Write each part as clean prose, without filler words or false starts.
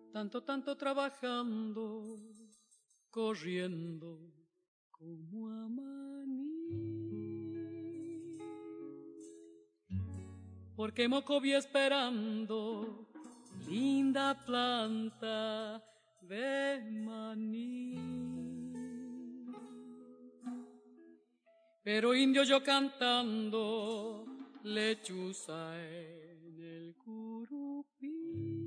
tanto trabajando, corriendo como a maní. Porque Mocoví esperando, linda planta de maní. Pero indio yo cantando, lechuza en el curupí.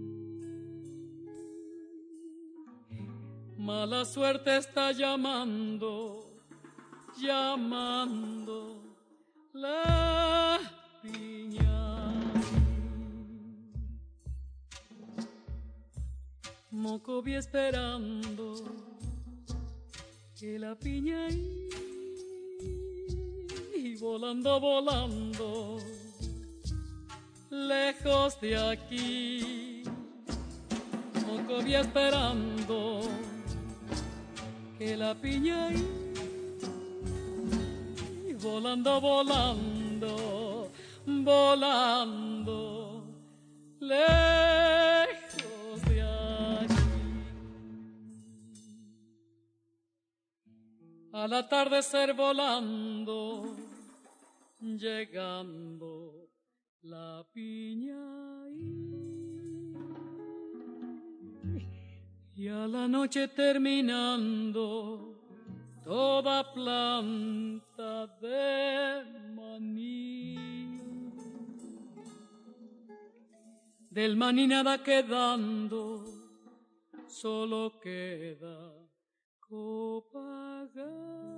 Mala suerte está llamando la piña. Mocoví esperando que la piña y volando, lejos de aquí. Mocoví esperando que la piña y volando, lejos de aquí. Al atardecer volando, llegando la piña y a la noche terminando toda planta de maní. Del maní nada quedando, solo queda copagar.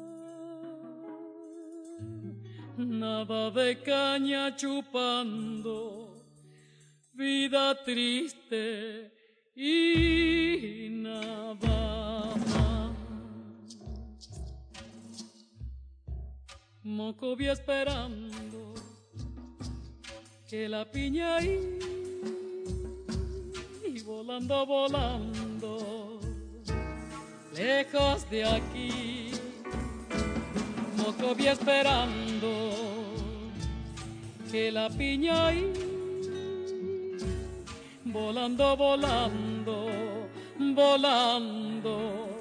Nada de caña chupando, vida triste y nada más. Mocoví esperando que la piña y volando, lejos de aquí. Mocoví esperando que la piña y volando,